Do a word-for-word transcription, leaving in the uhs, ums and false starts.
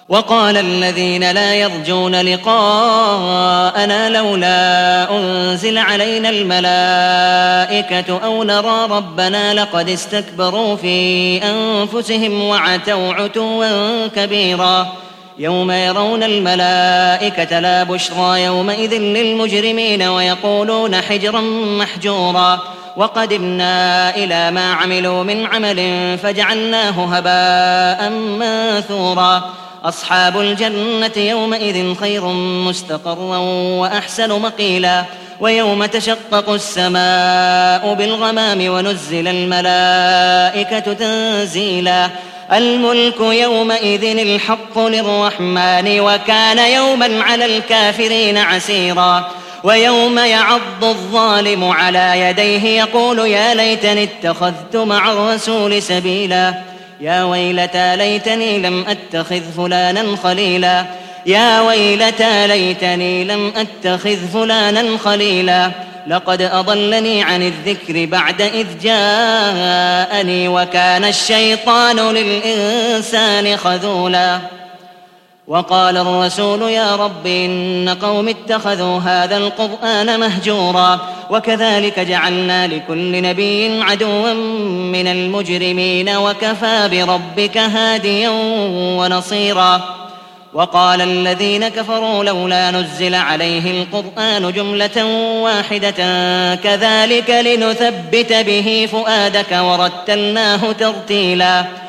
وقال الذين لا يرجون لقاءنا لولا أنزل علينا الملائكة أو نرى ربنا لقد استكبروا في أنفسهم وعتوا عتوا كبيرا يوم يرون الملائكة لا بشرى يومئذ للمجرمين ويقولون حجرا محجورا وقدمنا إلى ما عملوا من عمل فجعلناه هباء منثورا أصحاب الجنة يومئذ خير مستقرا وأحسن مقيلا ويوم تشقق السماء بالغمام ونزل الملائكة تنزيلا الملك يومئذ الحق للرحمن وكان يوما على الكافرين عسيرا ويوم يعض الظالم على يديه يقول يا ليتني اتخذت مع الرسول سبيلا يا ويلتى ليتني لم أتخذ فلانا خليلا يا ويلتى ليتني لم أتخذ فلانا خليلا لقد أضلني عن الذكر بعد إذ جاءني وكان الشيطان للإنسان خذولا وقال الرسول يا رب إن قوم اتخذوا هذا القرآن مهجورا وكذلك جعلنا لكل نبي عدوا من المجرمين وكفى بربك هاديا ونصيرا وقال الذين كفروا لولا نزل عليه القرآن جملة واحدة كذلك لنثبت به فؤادك ورتلناه ترتيلا